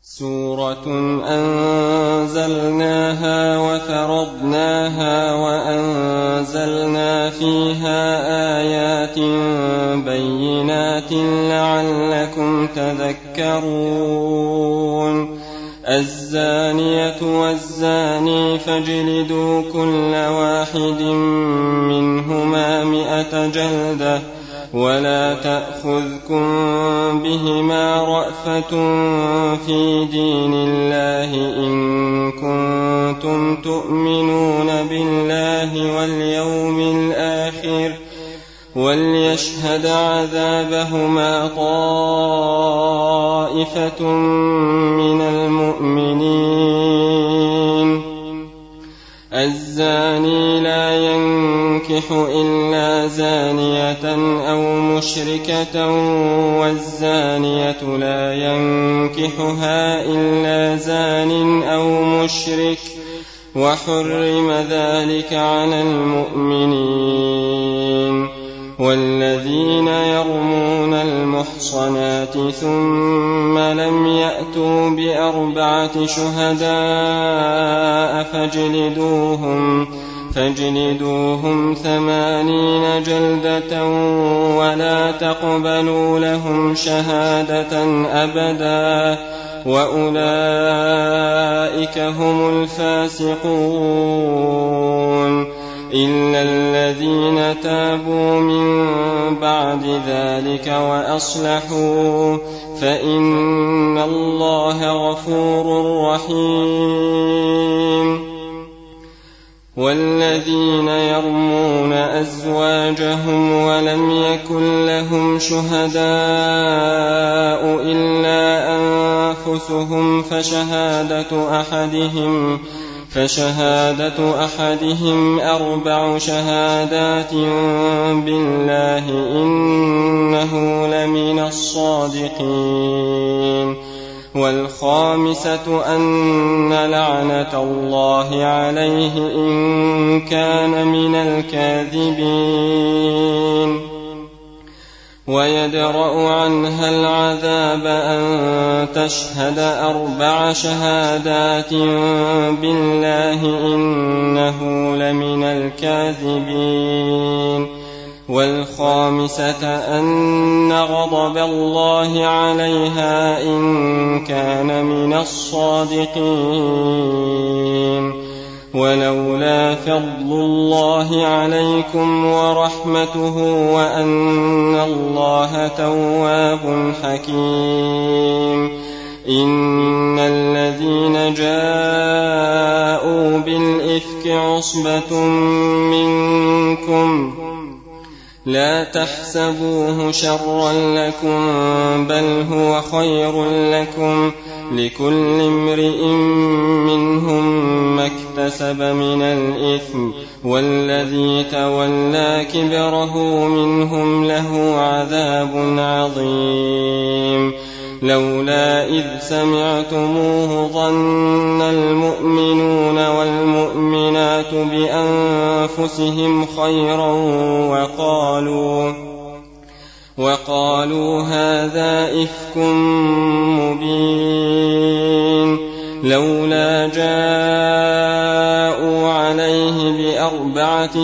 سورة أنزلناها وفرضناها وأنزلنا فيها آيات بينات لعلكم تذكرون الزانية والزاني فاجلدوا كل واحد منهما 100 جلدة ولا تأخذكم بهما رأفة في دين الله إن كنتم تؤمنون بالله واليوم الآخر وليشهد عذابهما طائفة من المؤمنين الزاني لا ينكح إلا زانية أو مشركة والزانية لا ينكحها إلا زان أو مشرك وحرم ذلك على المؤمنين والذين يرمون المحصنات ثم لم يأتوا ب4 شهداء فاجلدوهم 80 جلدة ولا تقبلوا لهم شهادة أبدا وأولئك هم الفاسقون إلا الذين تابوا من بعد ذلك وأصلحوا فإن الله غفور رحيم والذين يرمون أزواجهم ولم يكن لهم شهداء إلا أنفسهم فشهادة أحدهم 4 شهادات بالله إنه لمن الصادقين والخامسة أن لعنة الله عليه إن كان من الكاذبين ويدرأ عنها العذاب أن تشهد 4 شهادات بالله إنه لمن الكاذبين والخامسة أن غضب الله عليها إن كان من الصادقين ولولا فضل الله عليكم ورحمته وأن الله تواب حكيم إن الذين جاءوا بالإفك عصبة منكم لا تحسبوه شرا لكم بل هو خير لكم لكل امرئ منهم ما اكتسب من الإثم والذي تولى كبره منهم له عذاب عظيم لولا إذ سمعتموه ظن المؤمنون والمؤمنات بأنفسهم خيرا وقالوا هذا إفك مبين لولا جاءوا عليه ب4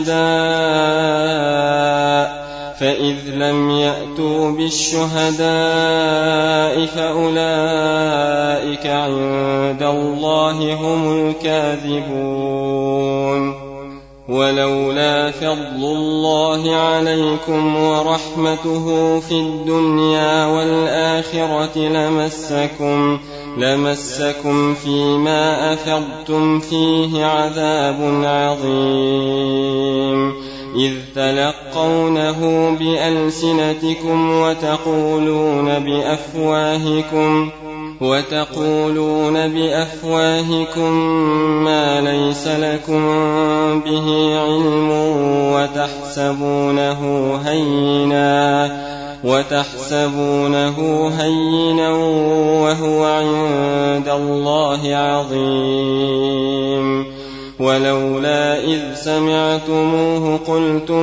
شهداء فإذ لم يأتوا بالشهداء فأولئك عند الله هم الكاذبون ولولا فضل الله عليكم ورحمته في الدنيا والآخرة لمسكم فيما أفضتم فيه عذاب عظيم إذ تلقونه بألسنتكم وتقولون بأفواهكم ما ليس لكم به علم وتحسبونه هينا وهو عند الله عظيم ولولا إذ سمعتموه قلتم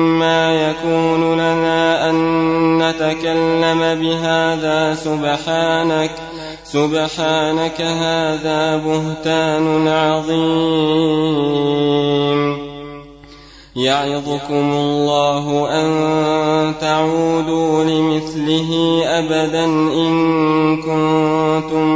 ما يكون لنا أن نتكلم بهذا سبحانك هذا بهتان عظيم. يعظكم الله أن تعودوا لمثله أبدا إن كنتم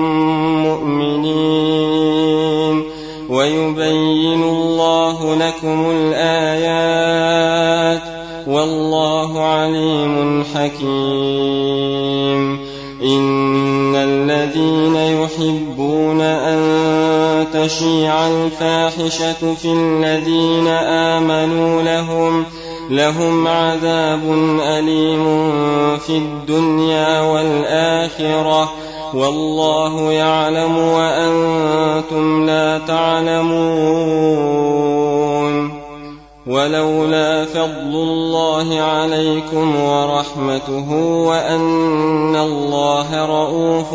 مؤمنين، ويبين الله لكم الآيات والله عليم حكيم. إن الذين يحبون أن تشيع الفاحشة في الذين آمنوا لهم عذاب أليم في الدنيا والآخرة والله يعلم وأنتم لا تعلمون. ولولا فضل الله عليكم ورحمته وأن الله رءوف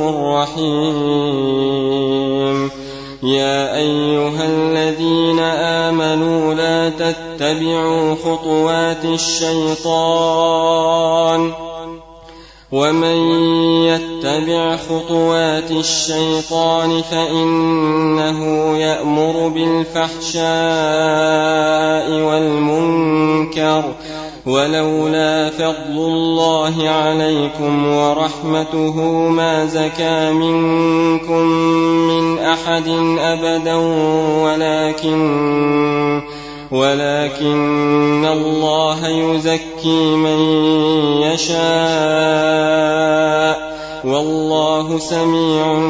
رحيم. يا أيها الذين آمنوا لا تتبعوا خطوات الشيطان، ومن يتبع خطوات الشيطان فإنه يأمر بالفحشاء والمنكر. ولولا فضل الله عليكم ورحمته ما زكى منكم من أحد أبدا ولكن الله يزكي من يشاء والله سميع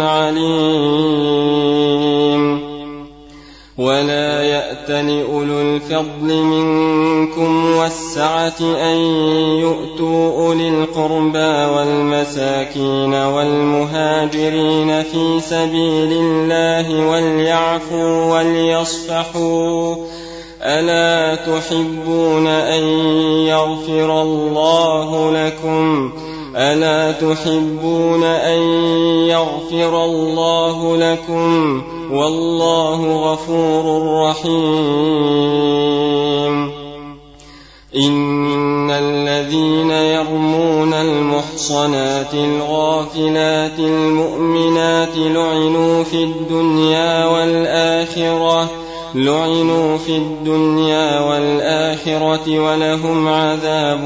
عليم. ولا يأتل أولو الفضل منكم والسعة أن يؤتوا أولي القربى والمساكين والمهاجرين في سبيل الله وليعفوا وليصفحوا. ألا تحبون أن يغفر الله لكم؟ ألا تحبون أن يغفر الله لكم والله غفور رحيم. إن الذين يرمون المحصنات الغافلات المؤمنات لعنوا في الدنيا والآخرة ولهم عذاب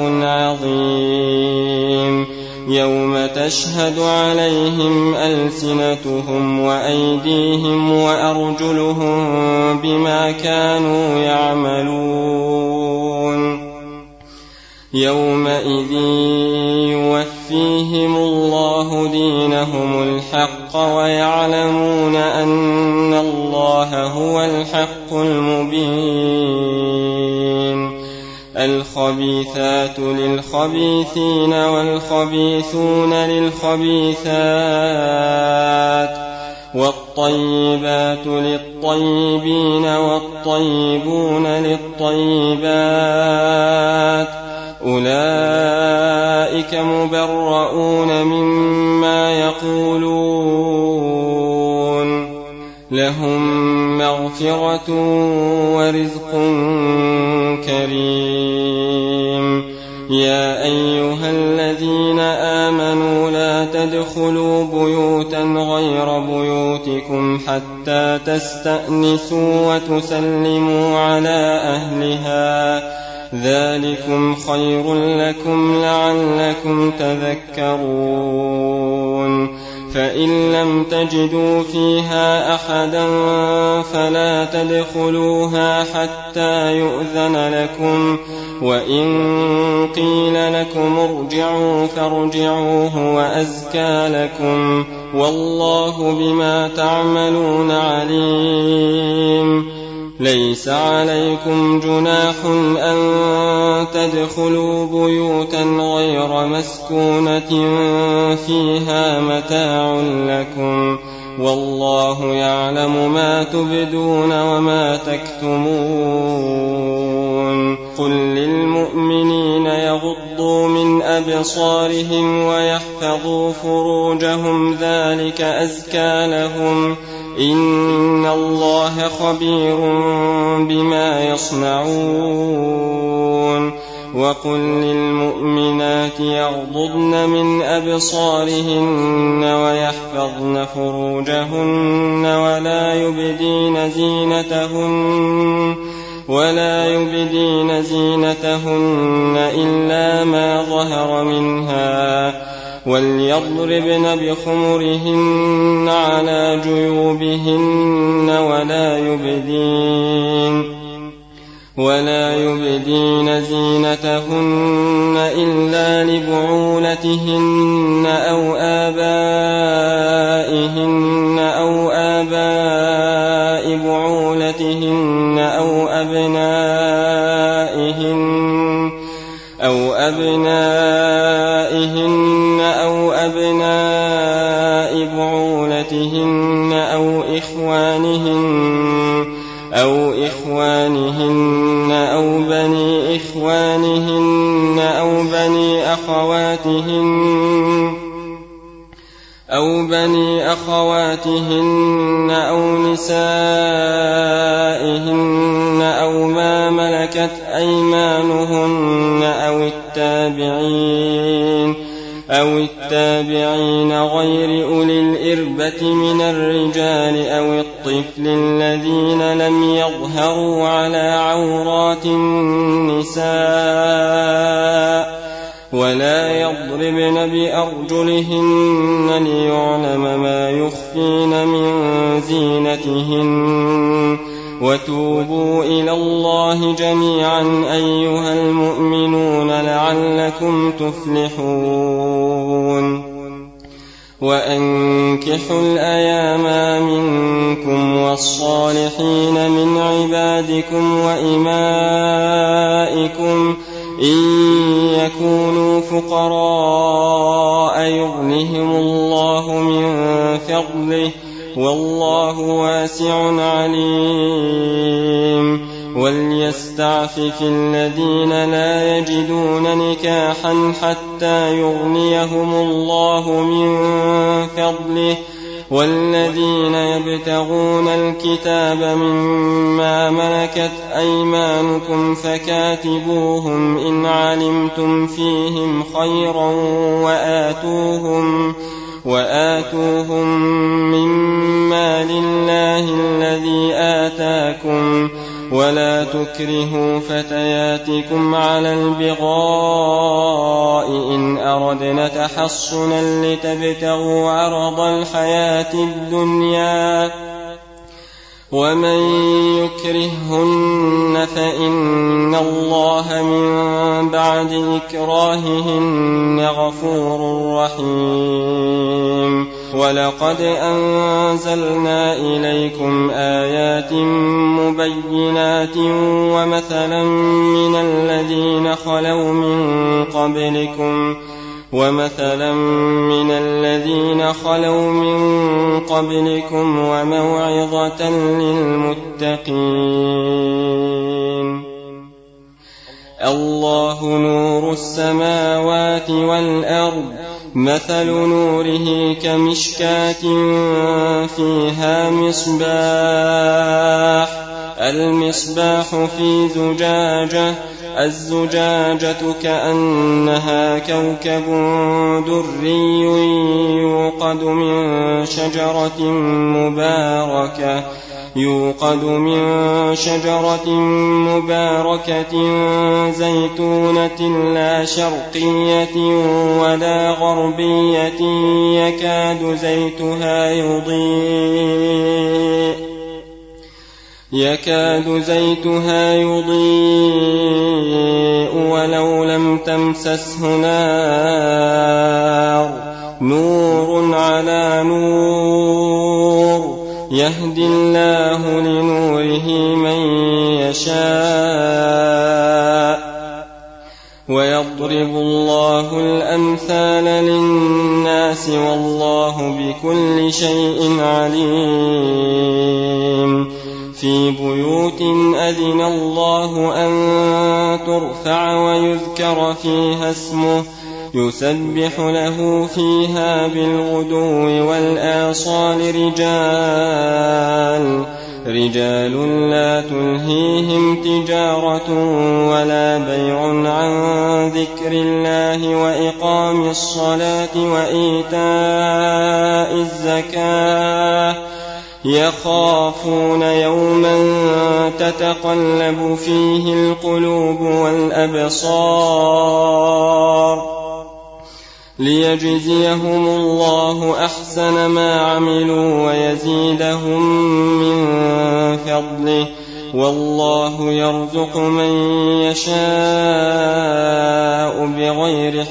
عظيم. يوم تشهد عليهم ألسنتهم وأيديهم وأرجلهم بما كانوا يعملون. يومئذ يوفيهم الله دينهم الحق ويعلمون أن الله هو الحق المبين. الخبيثات للخبيثين والخبيثون للخبيثات والطيبات للطيبين والطيبون للطيبات أولئك مبرؤون مما يقولون لهم مغفرة ورزق كريم. يا أيها الذين آمنوا لا تدخلوا بيوتا غير بيوتكم حتى تستأنسوا وتسلموا على أهلها ذلكم خير لكم لعلكم تذكرون. فإن لم تجدوا فيها أحدا فلا تدخلوها حتى يؤذن لكم، وإن قيل لكم ارجعوا فارجعوا هو أزكى لكم والله بما تعملون عليم. ليس عليكم جناح أن تدخلوا بيوتا غير مسكونة فيها متاع لكم والله يعلم ما تبدون وما تكتمون. قل للمؤمنين يغضوا من أبصارهم ويحفظوا فروجهم ذلك أزكى لهم إن الله خبير بما يصنعون. وقل للمؤمنات يغضضن من أبصارهن ويحفظن فروجهن ولا يبدين زينتهن إلا ما ظهر منها وليضربن بخمرهن على جيوبهن ولا يبدين زينتهن إلا لبعولتهن أو آباء بعولتهن أو أبناء بعولتهن أو إخوانهن أو بني إخوانهن أو بني أخواتهن أو نسائهن أو ما ملكت أيمانهن أو التابعين غير أولي الإربة من الرجال أو الطفل الذين لم يظهروا على عورات النساء ولا يضربن بأرجلهن ليعلم ما يخفين من زينتهن وتوبوا إلى الله جميعا أيها المؤمنون لعلكم تفلحون وأنكحوا الأيام منكم والصالحين من عبادكم وإمائكم إن يكونوا فقراء يغنهم الله من فضله والله واسع عليم وليستعفف الذين لا يجدون نكاحا حتى يغنيهم الله من فضله والذين يبتغون الكتاب مما ملكت أيمانكم فكاتبوهم إن علمتم فيهم خيرا وآتوهم مما لله الذي آتاكم ولا تكرهوا فتياتكم على البغاء إن أردنا تحصنا لتبتغوا عرض الحياة الدنيا ومن يكرهن فإن الله من بعد إكراههن غفور رحيم ولقد أنزلنا إليكم آيات مبينات ومثلا من الذين خلوا من قبلكم وموعظة للمتقين الله نور السماوات والأرض مثل نوره كمشكاة فيها المصباح في زجاجة الزجاجة كأنها كوكب دري يوقد من شجرة مباركة زيتونة لا شرقية ولا غربية يكاد زيتها يضيء ولو لم تمسسه نار نور على نور يهدي الله لنوره من يشاء ويضرب الله الأمثال للناس والله بكل شيء عليم في بيوت أذن الله أن ترفع ويذكر فيها اسمه يسبح له فيها بالغدو والآصال رجال لا تلهيهم تجارة ولا بيع عن ذكر الله وإقام الصلاة وإيتاء الزكاة يخافون يوما تتقلب فيه القلوب والأبصار ليجزيهم الله أحسن ما عملوا ويزيدهم من فضله والله يرزق من يشاء بغير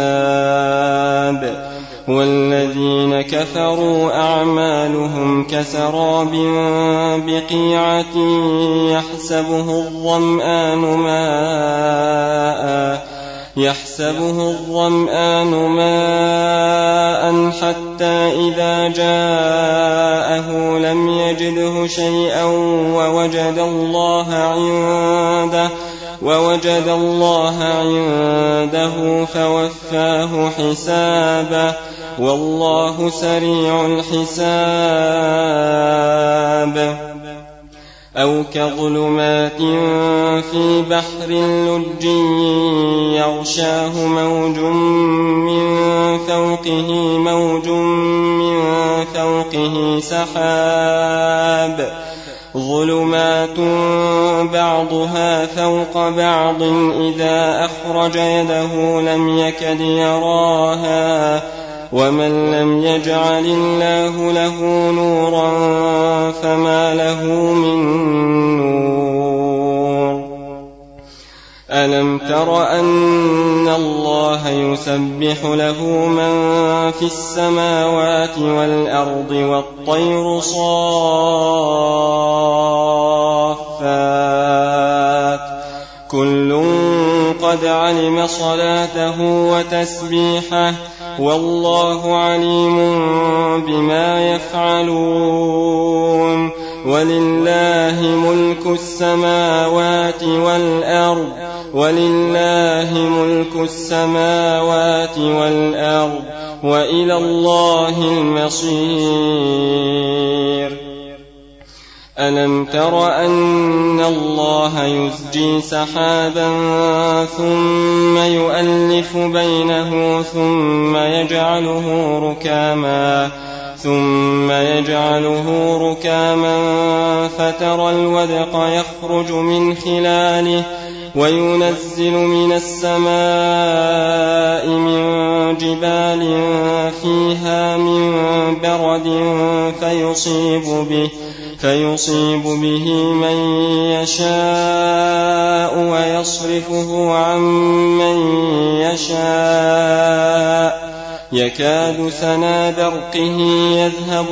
حساب والذين كفروا أعمالهم كسراب بقيعة يحسبه الظمآن ماء حتى إذا جاءه لم يجده شيئا ووجد الله عنده فوفاه حسابه والله سريع الحساب أو كظلمات في بحر لجي يغشاه موج من فوقه سحاب ظلمات بعضها فوق بعض إذا أخرج يده لم يكد يراها ومن لم يجعل الله له نورا فما له من نور ألم تر أن الله يسبح له من في السماوات والأرض والطير صافات كل قد علم صلاته وتسبيحه والله عليم بما يفعلون ولله ملك السماوات والأرض وإلى الله المصير ألم تر أن الله يزجي سحابا ثم يؤلف بينه ثم يجعله ركاما فترى الودق يخرج من خلاله وينزل من السماء من جبال فيها من برد فيصيب به من يشاء ويصرفه عن من يشاء يكاد سنا برقه يذهب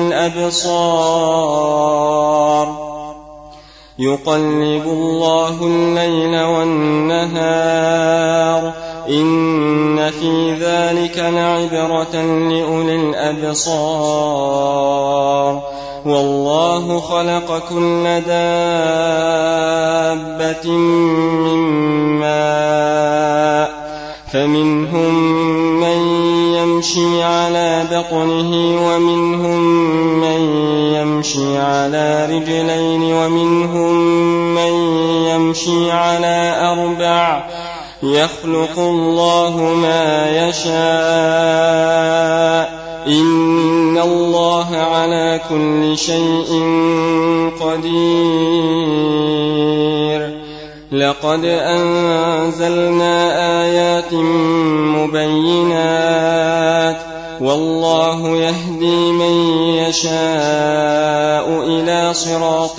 بالأبصار يقلب الله الليل والنهار إن في ذلك لعبرة لأولي الأبصار والله خلق كل دابة من ماء فمنهم من يمشي على بطنه ومنهم من يمشي على رجلين ومنهم من يمشي على أربع يخلق الله ما يشاء إن الله على كل شيء قدير لقد أنزلنا آيات مبينات والله يهدي من يشاء إلى صراط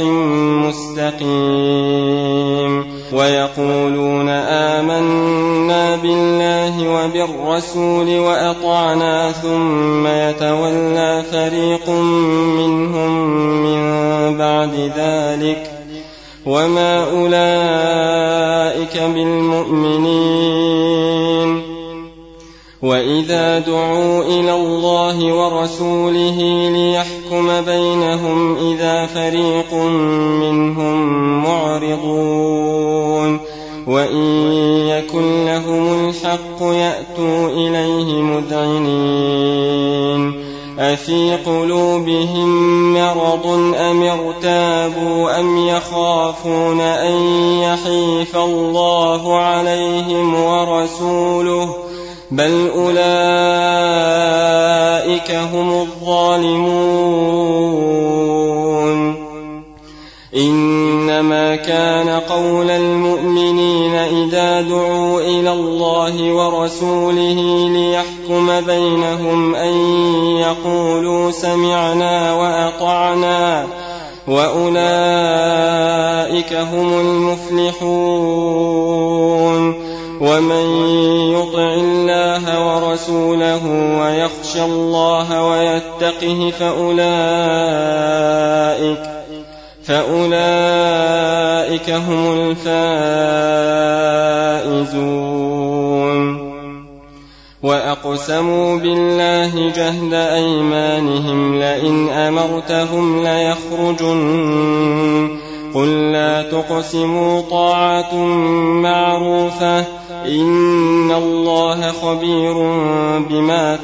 مستقيم ويقولون آمنا بالله وبالرسول وأطعنا ثم يتولى فريق منهم من بعد ذلك وما أولئك بالمؤمنين وإذا دعوا إلى الله ورسوله ليحكم بينهم إذا فريق منهم معرضون وإن يكن لهم الحق يأتوا إليه مذعنين أفي قلوبهم مرض أم ارتابوا أم يخافون أن يحيف الله عليهم ورسوله بل أولئك هم الظالمون إنما كان قول المؤمنين إذا دعوا إلى الله ورسوله ليحكم بينهم أن يقولوا سمعنا وأطعنا وأولئك هم المفلحون ومن يطع الله ورسوله ويخشى الله ويتقه فأولئك هم الفائزون وأقسموا بالله جهد أيمانهم لئن أمرتهم ليخرجن قل لا تقسموا طاعة معروفة إن الله خبير بما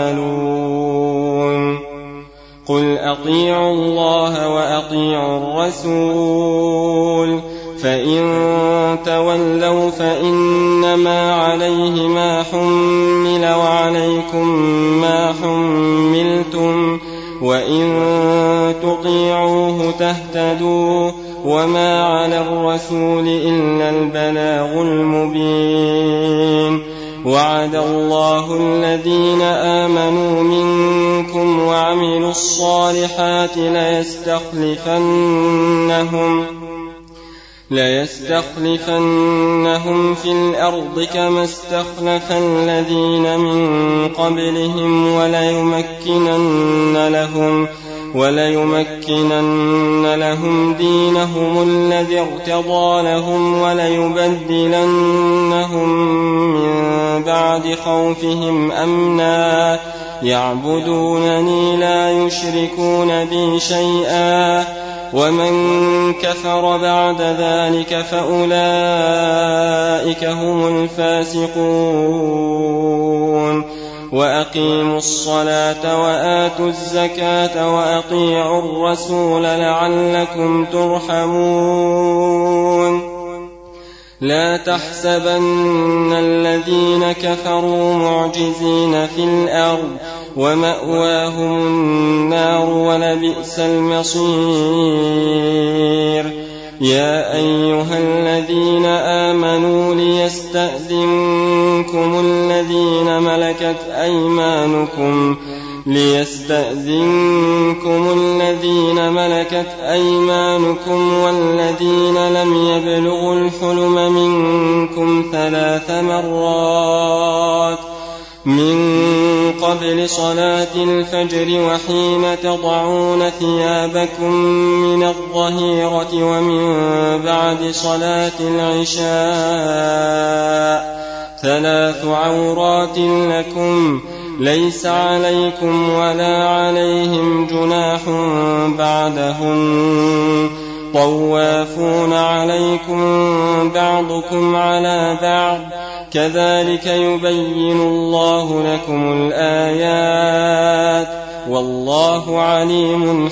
تعملون قل أطيعوا الله وأطيعوا الرسول فإن تولوا فإنما عليه ما حمل وعليكم ما حملتم وإن تطيعوه تهتدوا وما على الرسول إلا البلاغ المبين وعد الله الذين آمنوا منكم وعملوا الصالحات ليستخلفنهم في الأرض كما استخلف الذين من قبلهم وليمكنن لهم دينهم الذي ارتضى لهم وليبدلنهم من بعد خوفهم أمنا يعبدونني لا يشركون بي شيئا ومن كفر بعد ذلك فأولئك هم الفاسقون وأقيموا الصلاة وآتوا الزكاة وأطيعوا الرسول لعلكم ترحمون لا تحسبن الذين كفروا معجزين في الأرض ومأواهم النار ولبئس المصير يا أيها الذين آمنوا ليستأذنكم الذين ملكت أيمانكم والذين لم يبلغوا الحلم منكم 3 مرات من قبل صلاة الفجر وحين تضعون ثيابكم من الظهيرة ومن بعد صلاة العشاء 3 عورات لكم ليس عليكم ولا عليهم جناح بعدهن طوافون عليكم بعضكم على بعض كذلك يبين الله لكم الآيات والله عليم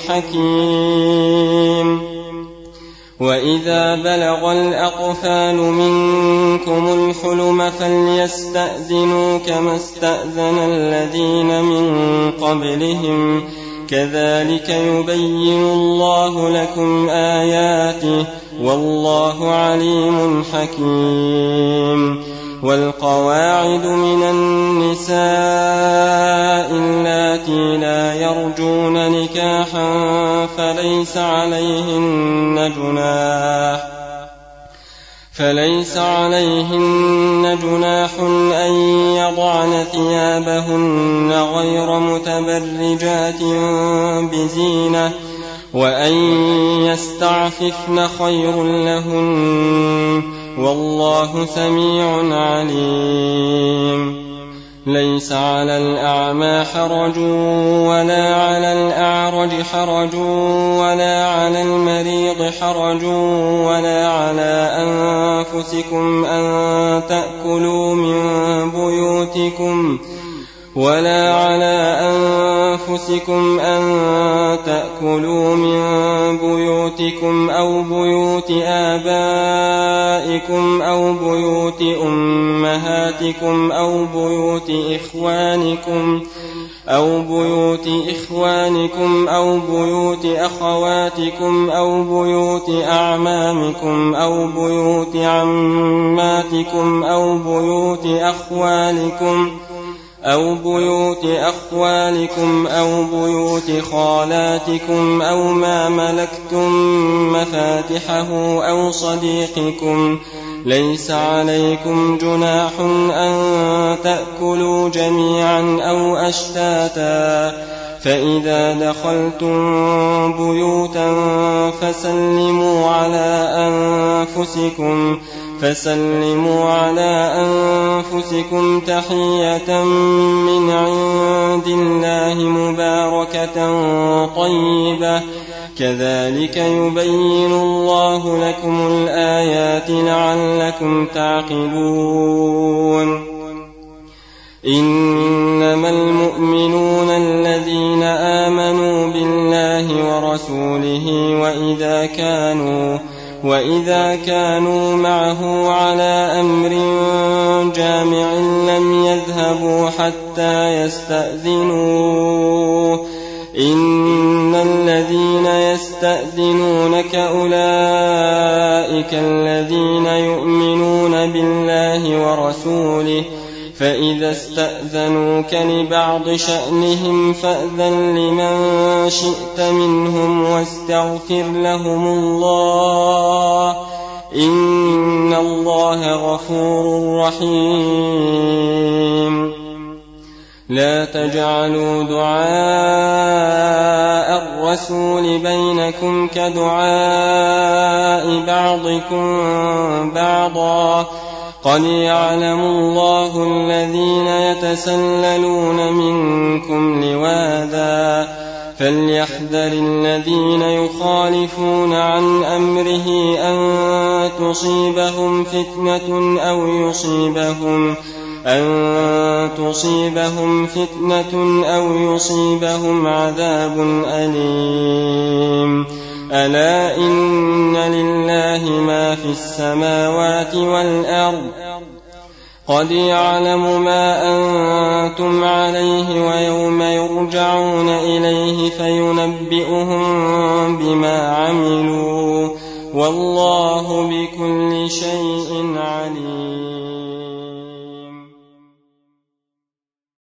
حكيم وإذا بلغ الأطفال منكم الحلم فليستأذنوا كما استأذن الذين من قبلهم كذلك يبين الله لكم آياته والله عليم حكيم والقواعد من النساء اللاتي لا يرجون نكاحا فليس عليهن جناح أن يضعن ثيابهن غير متبرجات بزينة وأن يستعففن خير لهن والله سميع عليم ليس على الأعمى حرج ولا على الأعرج حرج ولا على المريض حرج ولا على أنفسكم أن تأكلوا من أن تأكلوا من بيوتكم أو بيوت آبائكم أو بيوت أمهاتكم أو بيوت إخوانكم أو بيوت أخواتكم أو بيوت أعمامكم أو بيوت عماتكم أو بيوت أخوالكم أو بيوت خالاتكم أو ما ملكتم مفاتحه أو صديقكم. ليس عليكم جناح أن تأكلوا جميعا أو أشتاتا، فإذا دخلتم بيوتا فسلموا على أنفسكم تحية من عند الله مباركة طيبة، كذلك يبين الله لكم الآيات لعلكم تعقلون. إنما المؤمنون الذين آمنوا بالله ورسوله وإذا كانوا معه على أمر جامع لم يذهبوا حتى يستأذنوه. إن الذين يستأذنونك أولئك الذين يؤمنون بالله ورسوله، فإذا استأذنوك لبعض شأنهم فأذن لمن شئت منهم واستغفر لهم الله، إن الله غفور رحيم. لا تجعلوا دعاء الرسول بينكم كدعاء بعضكم بعضا، قد يعلم الله الذين يتسللون منكم لواذا، فليحذر الذين يخالفون عن أمره أن تصيبهم فتنة أو يصيبهم عذاب أليم. ألا إن لله ما في السماوات والأرض، قد يعلم ما أنتم عليه ويوم يرجعون إليه فينبئهم بما عملوا، والله بكل شيء عليم.